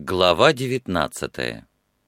Глава 19.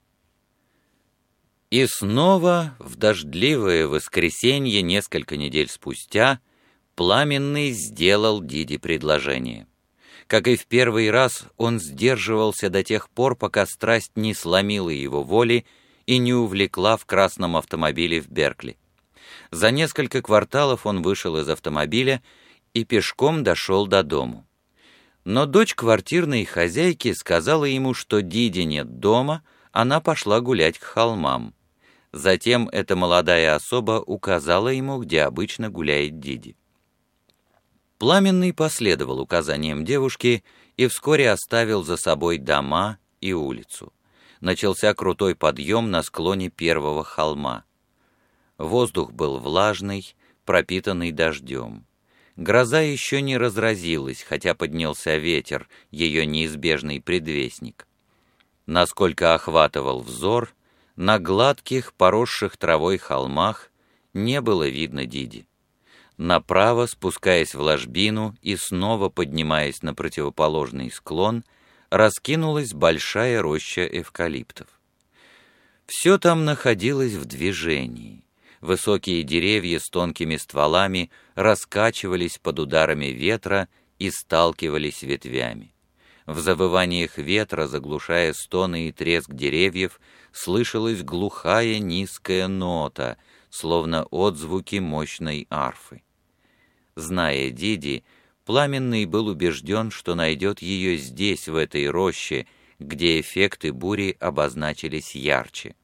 И снова в дождливое воскресенье несколько недель спустя Пламенный сделал Диде предложение. Как и в первый раз, он сдерживался до тех пор, пока страсть не сломила его воли и не увлекла в красном автомобиле в Беркли. За несколько кварталов он вышел из автомобиля и пешком дошел до дому. Но дочь квартирной хозяйки сказала ему, что Диди нет дома, она пошла гулять к холмам. Затем эта молодая особа указала ему, где обычно гуляет Диди. Пламенный последовал указаниям девушки и вскоре оставил за собой дома и улицу. Начался крутой подъем на склоне первого холма. Воздух был влажный, пропитанный дождем. Гроза еще не разразилась, хотя поднялся ветер, ее неизбежный предвестник. Насколько охватывал взор, на гладких, поросших травой холмах не было видно Диди. Направо, спускаясь в ложбину и снова поднимаясь на противоположный склон, раскинулась большая роща эвкалиптов. Все там находилось в движении. Высокие деревья с тонкими стволами раскачивались под ударами ветра и сталкивались ветвями. В завываниях ветра, заглушая стоны и треск деревьев, слышалась глухая низкая нота, словно отзвуки мощной арфы. Зная Диди, Пламенный был убежден, что найдет ее здесь, в этой роще, где эффекты бури обозначились ярче.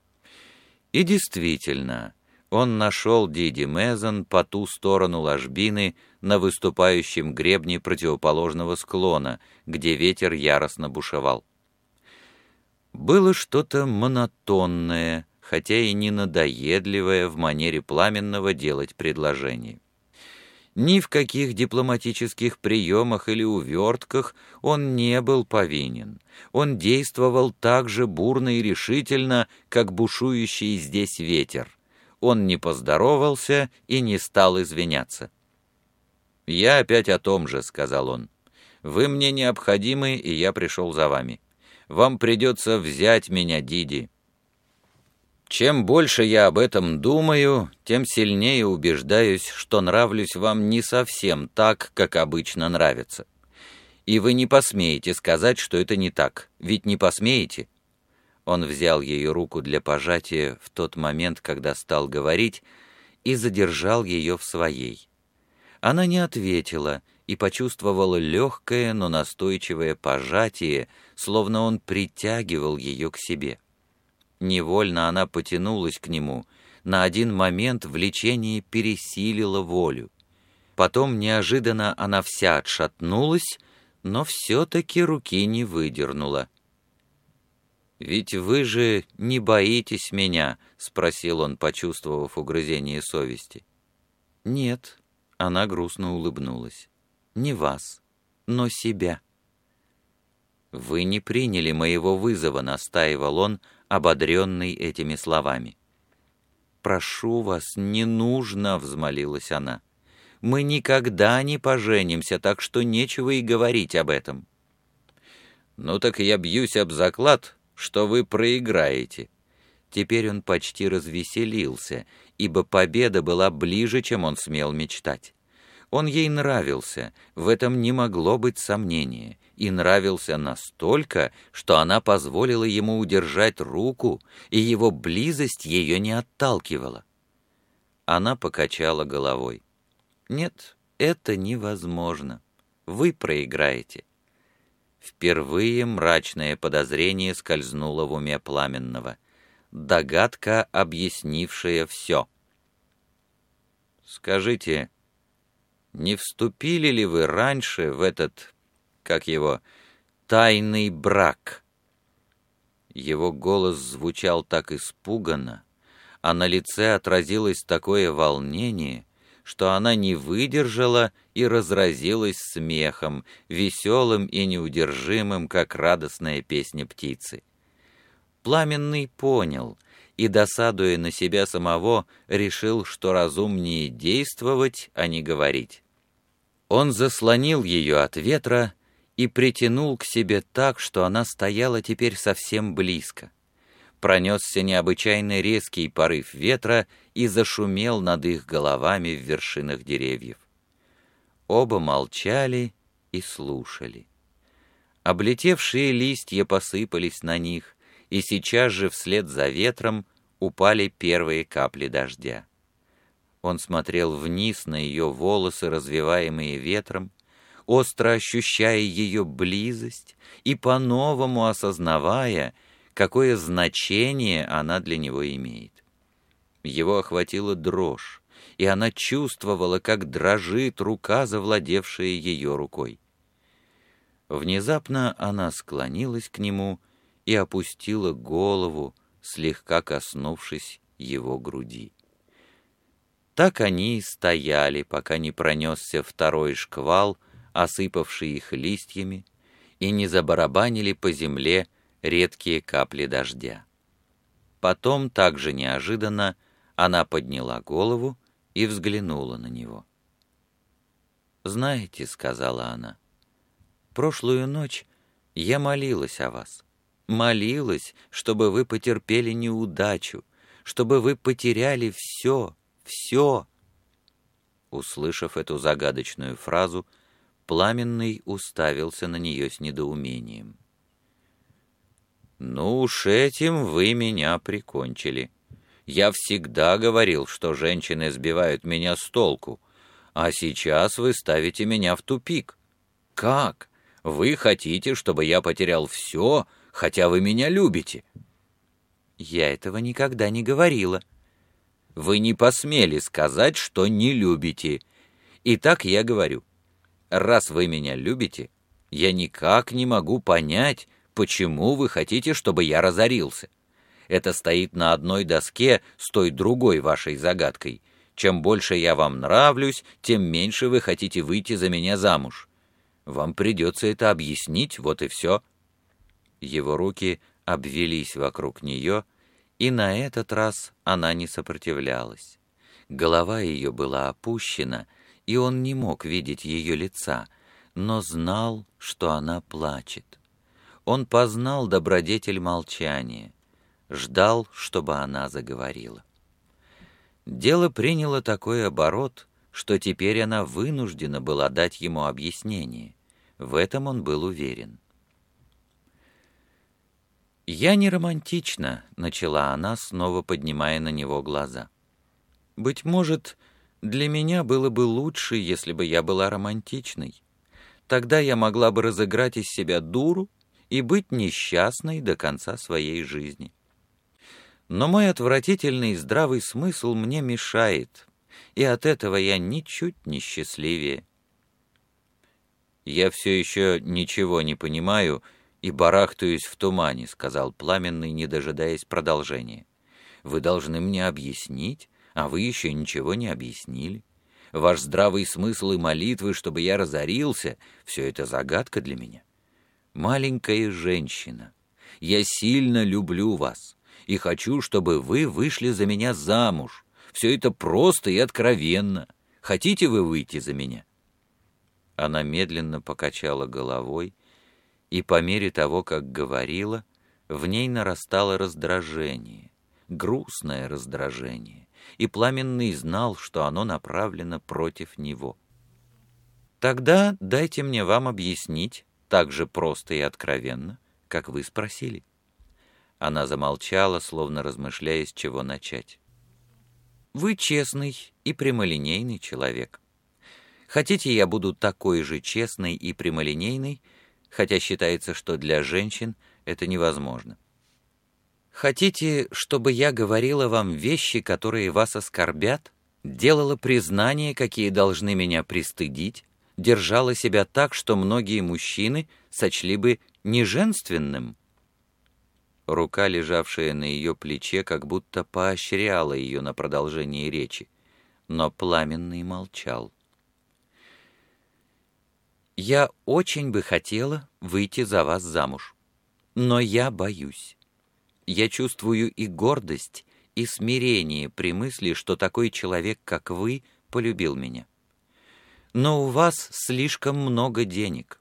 И действительно, он нашел Диди Мезон по ту сторону ложбины на выступающем гребне противоположного склона, где ветер яростно бушевал. Было что-то монотонное, хотя и не надоедливое в манере Пламенного делать предложение. Ни в каких дипломатических приемах или увертках он не был повинен. Он действовал так же бурно и решительно, как бушующий здесь ветер. Он не поздоровался и не стал извиняться. «Я опять о том же», — сказал он. «Вы мне необходимы, и я пришел за вами. Вам придется взять меня, Диди». Чем больше я об этом думаю, тем сильнее убеждаюсь, что нравлюсь вам не совсем так, как обычно нравится. И вы не посмеете сказать, что это не так, ведь не посмеете. Он взял ее руку для пожатия в тот момент, когда стал говорить, и задержал ее в своей. Она не ответила и почувствовала легкое, но настойчивое пожатие, словно он притягивал ее к себе. Невольно она потянулась к нему, на один момент влечение пересилило волю. Потом неожиданно она вся отшатнулась, но все-таки руки не выдернула. «Ведь вы же не боитесь меня?» — спросил он, почувствовав угрызение совести. «Нет», — она грустно улыбнулась, — «не вас, но себя». «Вы не приняли моего вызова», — настаивал он, ободренный этими словами. «Прошу вас, не нужно», — взмолилась она. «Мы никогда не поженимся, так что нечего и говорить об этом». «Ну так я бьюсь об заклад, что вы проиграете». Теперь он почти развеселился, ибо победа была ближе, чем он смел мечтать. Он ей нравился, в этом не могло быть сомнения, и нравился настолько, что она позволила ему удержать руку, и его близость ее не отталкивала. Она покачала головой. «Нет, это невозможно. Вы проиграете». Впервые мрачное подозрение скользнуло в уме Пламенного. Догадка, объяснившая все. «Скажите, не вступили ли вы раньше в этот, как его, тайный брак?» Его голос звучал так испуганно, а на лице отразилось такое волнение, что она не выдержала и разразилась смехом, веселым и неудержимым, как радостная песня птицы. Пламенный понял и, досадуя на себя самого, решил, что разумнее действовать, а не говорить. Он заслонил ее от ветра и притянул к себе так, что она стояла теперь совсем близко. Пронесся необычайно резкий порыв ветра и зашумел над их головами в вершинах деревьев. Оба молчали и слушали. Облетевшие листья посыпались на них, и сейчас же вслед за ветром упали первые капли дождя. Он смотрел вниз на ее волосы, развиваемые ветром, остро ощущая ее близость и по-новому осознавая, какое значение она для него имеет. Его охватила дрожь, и она чувствовала, как дрожит рука, завладевшая ее рукой. Внезапно она склонилась к нему и опустила голову, слегка коснувшись его груди. Так они и стояли, пока не пронесся второй шквал, осыпавший их листьями, и не забарабанили по земле редкие капли дождя. Потом, так же неожиданно, она подняла голову и взглянула на него. «Знаете, — сказала она, — прошлую ночь я молилась о вас, молилась, чтобы вы потерпели неудачу, чтобы вы потеряли все, все». Услышав эту загадочную фразу, Пламенный уставился на нее с недоумением. «Ну уж этим вы меня прикончили. Я всегда говорил, что женщины сбивают меня с толку, а сейчас вы ставите меня в тупик. Как? Вы хотите, чтобы я потерял все, хотя вы меня любите?» «Я этого никогда не говорила». «Вы не посмели сказать, что не любите. Итак, я говорю, раз вы меня любите, я никак не могу понять, почему вы хотите, чтобы я разорился. Это стоит на одной доске с той другой вашей загадкой. Чем больше я вам нравлюсь, тем меньше вы хотите выйти за меня замуж. Вам придется это объяснить, вот и все». Его руки обвелись вокруг нее, и на этот раз она не сопротивлялась. Голова ее была опущена, и он не мог видеть ее лица, но знал, что она плачет. Он познал добродетель молчания, ждал, чтобы она заговорила. Дело приняло такой оборот, что теперь она вынуждена была дать ему объяснение. В этом он был уверен. «Я не романтична», — начала она, снова поднимая на него глаза. «Быть может, для меня было бы лучше, если бы я была романтичной. Тогда я могла бы разыграть из себя дуру и быть несчастной до конца своей жизни. Но мой отвратительный здравый смысл мне мешает, и от этого я ничуть не счастливее». «Я все еще ничего не понимаю и барахтаюсь в тумане», — сказал Пламенный, не дожидаясь продолжения. «Вы должны мне объяснить, а вы еще ничего не объяснили. Ваш здравый смысл и молитвы, чтобы я разорился, все это загадка для меня. Маленькая женщина, я сильно люблю вас и хочу, чтобы вы вышли за меня замуж. Все это просто и откровенно. Хотите вы выйти за меня?» Она медленно покачала головой, и по мере того, как говорила, в ней нарастало раздражение, грустное раздражение, и Пламенный знал, что оно направлено против него. «Тогда дайте мне вам объяснить так же просто и откровенно, как вы спросили». Она замолчала, словно размышляя, с чего начать. «Вы честный и прямолинейный человек. Хотите, я буду такой же честной и прямолинейной, хотя считается, что для женщин это невозможно? Хотите, чтобы я говорила вам вещи, которые вас оскорбят, делала признания, какие должны меня пристыдить, держала себя так, что многие мужчины сочли бы неженственным?» Рука, лежавшая на ее плече, как будто поощряла ее на продолжение речи, но Пламенный молчал. «Я очень бы хотела выйти за вас замуж, но я боюсь. Я чувствую и гордость, и смирение при мысли, что такой человек, как вы, полюбил меня. Но у вас слишком много денег.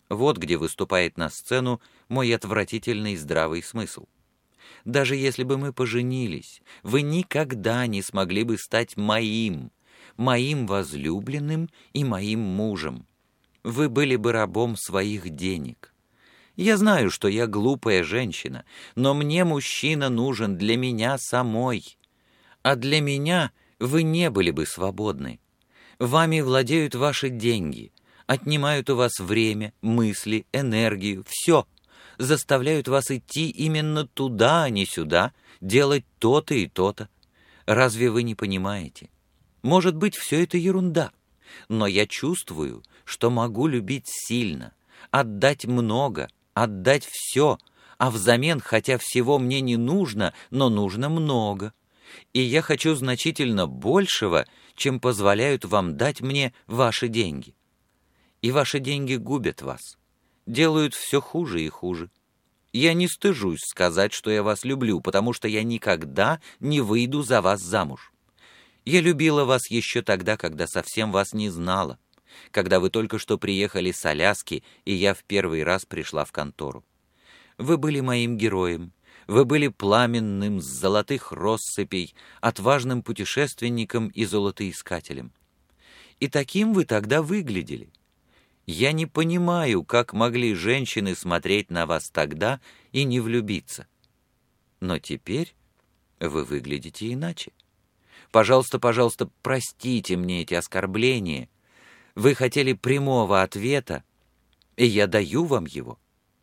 Вот где выступает на сцену мой отвратительный здравый смысл. Даже если бы мы поженились, вы никогда не смогли бы стать моим возлюбленным и моим мужем. Вы были бы рабом своих денег. Я знаю, что я глупая женщина, но мне мужчина нужен для меня самой. А для меня вы не были бы свободны. Вами владеют ваши деньги, отнимают у вас время, мысли, энергию, все. Заставляют вас идти именно туда, а не сюда, делать то-то и то-то. Разве вы не понимаете? Может быть, все это ерунда, но я чувствую, что могу любить сильно, отдать много, отдать все, а взамен, хотя всего мне не нужно, но нужно много. И я хочу значительно большего, чем позволяют вам дать мне ваши деньги. И ваши деньги губят вас, делают все хуже и хуже. Я не стыжусь сказать, что я вас люблю, потому что я никогда не выйду за вас замуж. Я любила вас еще тогда, когда совсем вас не знала, когда вы только что приехали с Аляски, и я в первый раз пришла в контору. Вы были моим героем, вы были пламенным с золотых россыпей, отважным путешественником и золотоискателем. И таким вы тогда выглядели. Я не понимаю, как могли женщины смотреть на вас тогда и не влюбиться. Но теперь вы выглядите иначе. Пожалуйста, пожалуйста, простите мне эти оскорбления. Вы хотели прямого ответа, и я даю вам его.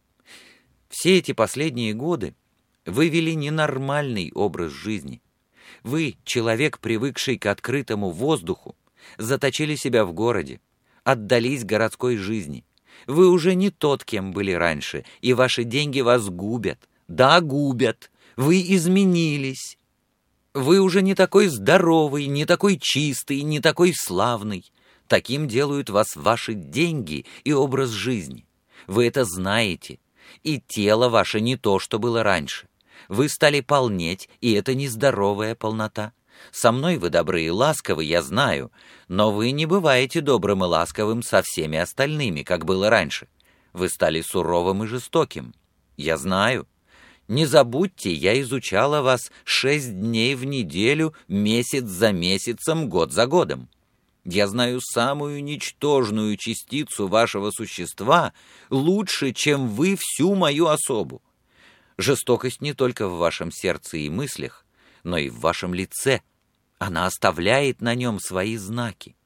Все эти последние годы вы вели ненормальный образ жизни. Вы, человек, привыкший к открытому воздуху, заточили себя в городе, отдались городской жизни. Вы уже не тот, кем были раньше, и ваши деньги вас губят. Да, губят. Вы изменились. Вы уже не такой здоровый, не такой чистый, не такой славный. Таким делают вас ваши деньги и образ жизни. Вы это знаете. И тело ваше не то, что было раньше. Вы стали полнеть, и это нездоровая полнота. Со мной вы добры и ласковы, я знаю, но вы не бываете добрым и ласковым со всеми остальными, как было раньше. Вы стали суровым и жестоким. Я знаю. Не забудьте, я изучала вас 6 дней в неделю, месяц за месяцем, год за годом. Я знаю самую ничтожную частицу вашего существа лучше, чем вы всю мою особу. Жестокость не только в вашем сердце и мыслях, но и в вашем лице. Она оставляет на нем свои знаки.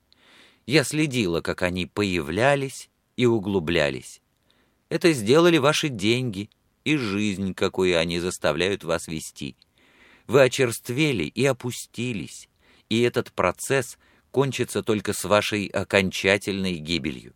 Я следила, как они появлялись и углублялись. Это сделали ваши деньги и жизнь, какую они заставляют вас вести. Вы очерствели и опустились, и этот процесс кончится только с вашей окончательной гибелью.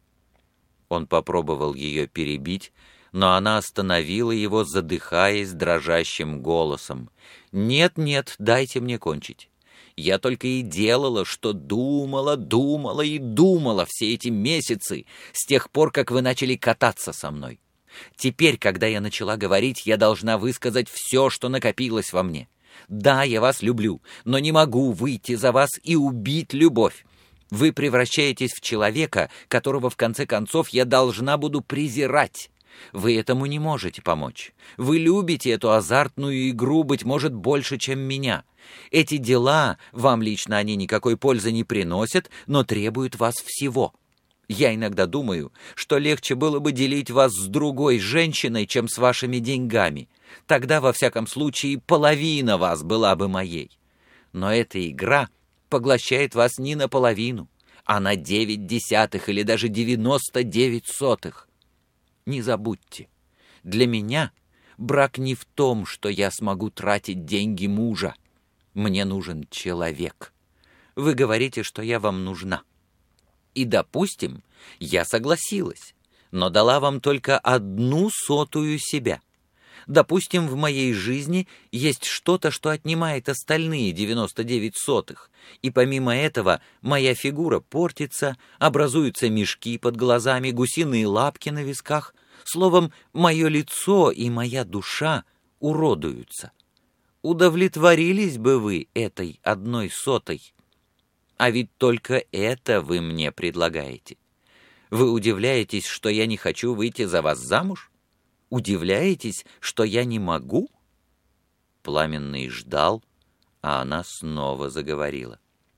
Он попробовал ее перебить, но она остановила его, задыхаясь дрожащим голосом. «Нет, нет, дайте мне кончить. Я только и делала, что думала и думала все эти месяцы, с тех пор, как вы начали кататься со мной. Теперь, когда я начала говорить, я должна высказать все, что накопилось во мне. Да, я вас люблю, но не могу выйти за вас и убить любовь. Вы превращаетесь в человека, которого в конце концов я должна буду презирать. Вы этому не можете помочь. Вы любите эту азартную игру, быть может, больше, чем меня. Эти дела, вам лично они никакой пользы не приносят, но требуют вас всего. Я иногда думаю, что легче было бы делить вас с другой женщиной, чем с вашими деньгами. Тогда, во всяком случае, половина вас была бы моей. Но эта игра поглощает вас не наполовину, а на 0,9 или даже 99. Не забудьте, для меня брак не в том, что я смогу тратить деньги мужа. Мне нужен человек. Вы говорите, что я вам нужна. И, допустим, я согласилась, но дала вам только 1/100 себя. Допустим, в моей жизни есть что-то, что отнимает остальные 99, и помимо этого моя фигура портится, образуются мешки под глазами, гусиные лапки на висках. Словом, мое лицо и моя душа уродуются. Удовлетворились бы вы этой 1/100? А ведь только это вы мне предлагаете. Вы удивляетесь, что я не хочу выйти за вас замуж? Удивляетесь, что я не могу?» Пламенный ждал, а она снова заговорила.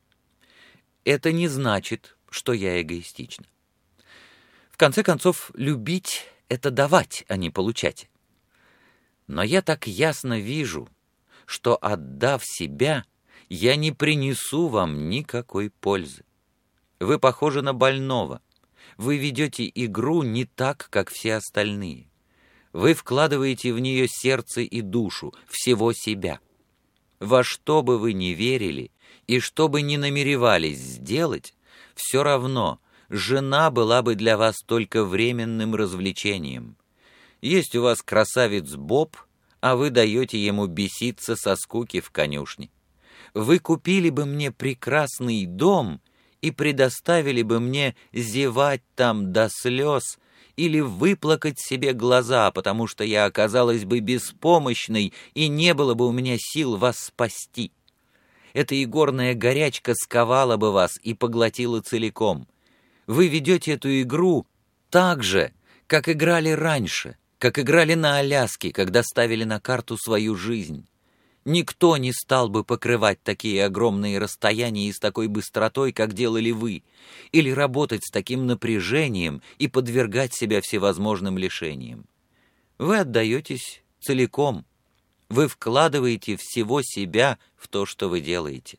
«Это не значит, что я эгоистична. В конце концов, любить — это давать, а не получать. Но я так ясно вижу, что, отдав себя, я не принесу вам никакой пользы. Вы похожи на больного. Вы ведете игру не так, как все остальные. Вы вкладываете в нее сердце и душу, всего себя. Во что бы вы ни верили и что бы ни намеревались сделать, все равно жена была бы для вас только временным развлечением. Есть у вас красавец Боб, а вы даете ему беситься со скуки в конюшне. Вы купили бы мне прекрасный дом и предоставили бы мне зевать там до слез или выплакать себе глаза, потому что я оказалась бы беспомощной и не было бы у меня сил вас спасти. Эта игорная горячка сковала бы вас и поглотила целиком. Вы ведете эту игру так же, как играли раньше, как играли на Аляске, когда ставили на карту свою жизнь. Никто не стал бы покрывать такие огромные расстояния и с такой быстротой, как делали вы, или работать с таким напряжением и подвергать себя всевозможным лишениям. Вы отдаетесь целиком, вы вкладываете всего себя в то, что вы делаете.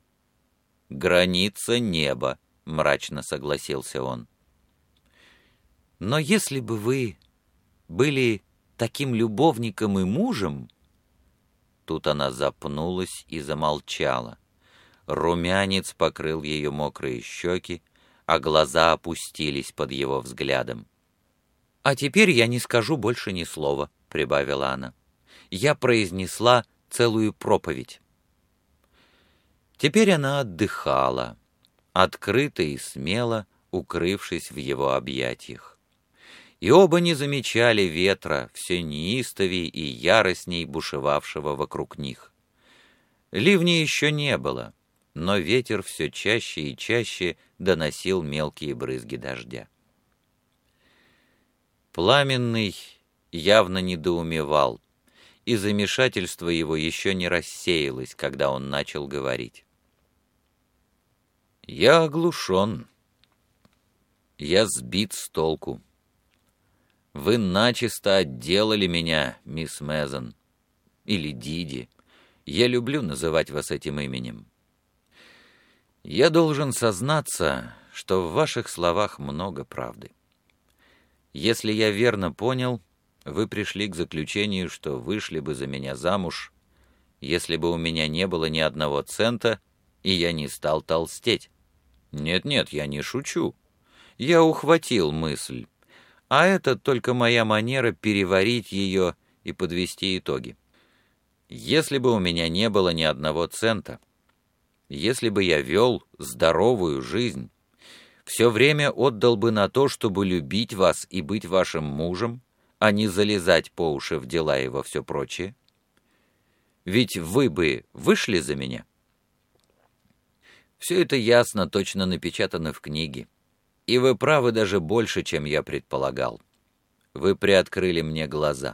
«Граница неба», — мрачно согласился он. «Но если бы вы были таким любовником и мужем...» Тут она запнулась и замолчала. Румянец покрыл ее мокрые щеки, а глаза опустились под его взглядом. «А теперь я не скажу больше ни слова», — прибавила она. «Я произнесла целую проповедь». Теперь она отдыхала, открыто и смело укрывшись в его объятиях. И оба не замечали ветра, все неистовей и яростней бушевавшего вокруг них. Ливня еще не было, но ветер все чаще и чаще доносил мелкие брызги дождя. Пламенный явно недоумевал, и замешательство его еще не рассеялось, когда он начал говорить. «Я оглушен. Я сбит с толку. Вы начисто отделали меня, мисс Мэзон, или Диди. Я люблю называть вас этим именем. Я должен сознаться, что в ваших словах много правды. Если я верно понял, вы пришли к заключению, что вышли бы за меня замуж, если бы у меня не было ни одного цента, и я не стал толстеть. Нет-нет, я не шучу. Я ухватил мысль. А это только моя манера переварить ее и подвести итоги. Если бы у меня не было ни одного цента, если бы я вел здоровую жизнь, все время отдал бы на то, чтобы любить вас и быть вашим мужем, а не залезать по уши в дела и во все прочее, ведь вы бы вышли за меня. Все это ясно, точно напечатано в книге. И вы правы даже больше, чем я предполагал. Вы приоткрыли мне глаза.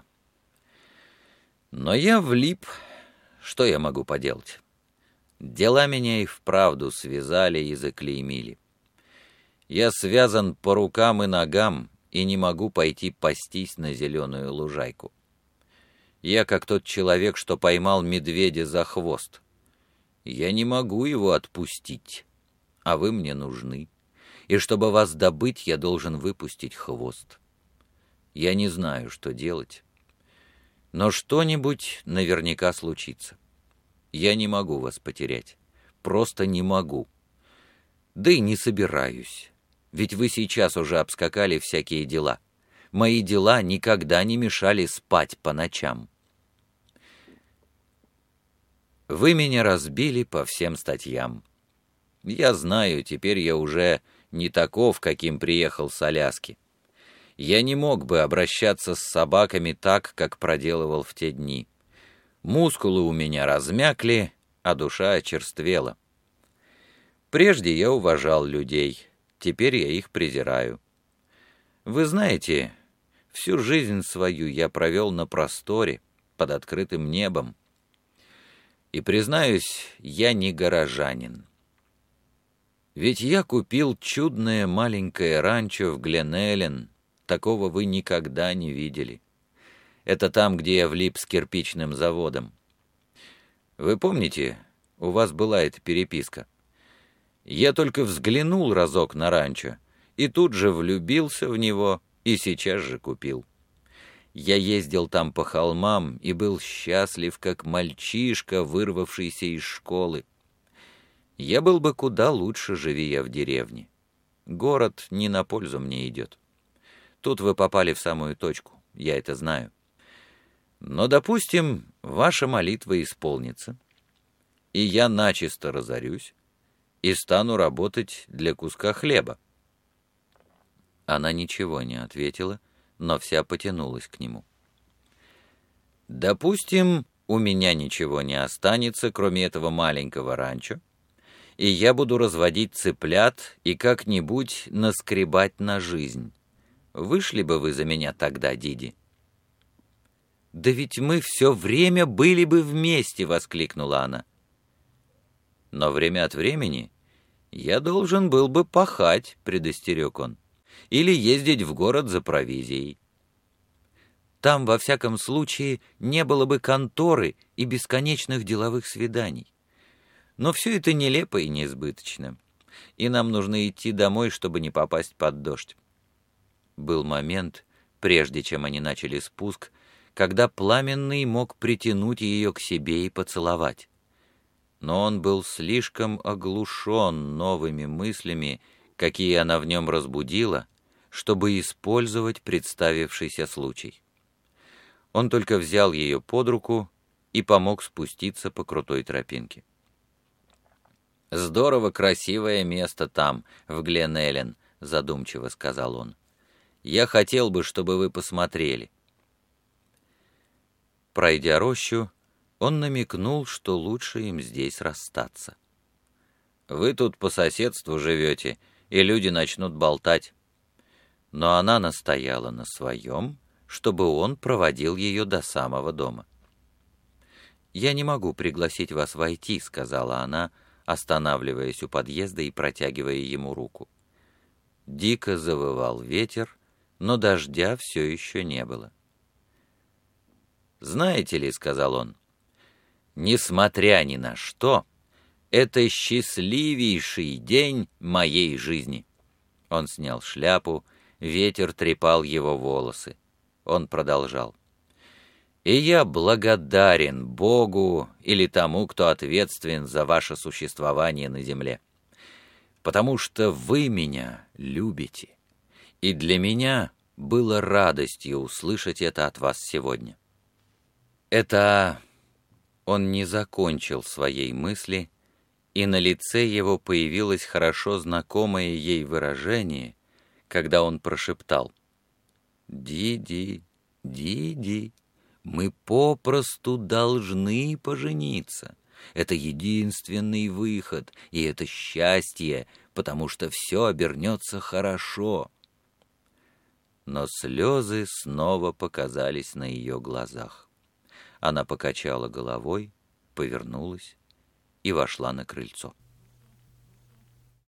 Но я влип. Что я могу поделать? Дела меня и вправду связали и заклеймили. Я связан по рукам и ногам и не могу пойти пастись на зеленую лужайку. Я как тот человек, что поймал медведя за хвост. Я не могу его отпустить, а вы мне нужны. И чтобы вас добыть, я должен выпустить хвост. Я не знаю, что делать. Но что-нибудь наверняка случится. Я не могу вас потерять. Просто не могу. Да и не собираюсь. Ведь вы сейчас уже обскакали всякие дела. Мои дела никогда не мешали спать по ночам. Вы меня разбили по всем статьям. Я знаю, теперь я уже не таков, каким приехал с Аляски. Я не мог бы обращаться с собаками так, как проделывал в те дни. Мускулы у меня размякли, а душа очерствела. Прежде я уважал людей, теперь я их презираю. Вы знаете, всю жизнь свою я провел на просторе, под открытым небом. И, признаюсь, я не горожанин. Ведь я купил чудное маленькое ранчо в Глен-Эллен. Такого вы никогда не видели. Это там, где я влип с кирпичным заводом. Вы помните, у вас была эта переписка? Я только взглянул разок на ранчо, и тут же влюбился в него, и сейчас же купил. Я ездил там по холмам и был счастлив, как мальчишка, вырвавшийся из школы. Я был бы куда лучше, живи я в деревне. Город не на пользу мне идет. Тут вы попали в самую точку, я это знаю. Но, допустим, ваша молитва исполнится, и я начисто разорюсь и стану работать для куска хлеба. Она ничего не ответила, но вся потянулась к нему. Допустим, у меня ничего не останется, кроме этого маленького ранчо, и я буду разводить цыплят и как-нибудь наскребать на жизнь. Вышли бы вы за меня тогда, Диди? «Да ведь мы все время были бы вместе!» — воскликнула она. «Но время от времени я должен был бы пахать», — предостерег он, «или ездить в город за провизией. Там, во всяком случае, не было бы конторы и бесконечных деловых свиданий. Но все это нелепо и несбыточно, и нам нужно идти домой, чтобы не попасть под дождь». Был момент, прежде чем они начали спуск, когда Пламенный мог притянуть ее к себе и поцеловать. Но он был слишком оглушен новыми мыслями, какие она в нем разбудила, чтобы использовать представившийся случай. Он только взял ее под руку и помог спуститься по крутой тропинке. «Здорово красивое место там, в Глен-Эллен», — задумчиво сказал он. «Я хотел бы, чтобы вы посмотрели». Пройдя рощу, он намекнул, что лучше им здесь расстаться. «Вы тут по соседству живете, и люди начнут болтать». Но она настояла на своем, чтобы он проводил ее до самого дома. «Я не могу пригласить вас войти», — сказала она, останавливаясь у подъезда и протягивая ему руку. Дико завывал ветер, но дождя все еще не было. «Знаете ли, — сказал он, — несмотря ни на что, это счастливейший день моей жизни». Он снял шляпу, ветер трепал его волосы. Он продолжал. «И я благодарен Богу или тому, кто ответственен за ваше существование на земле, потому что вы меня любите, и для меня было радостью услышать это от вас сегодня». Это... Он не закончил своей мысли, и на лице его появилось хорошо знакомое ей выражение, когда он прошептал: «Диди, Диди, мы попросту должны пожениться. Это единственный выход, и это счастье, потому что все обернется хорошо». Но слезы снова показались на ее глазах. Она покачала головой, повернулась и вошла на крыльцо.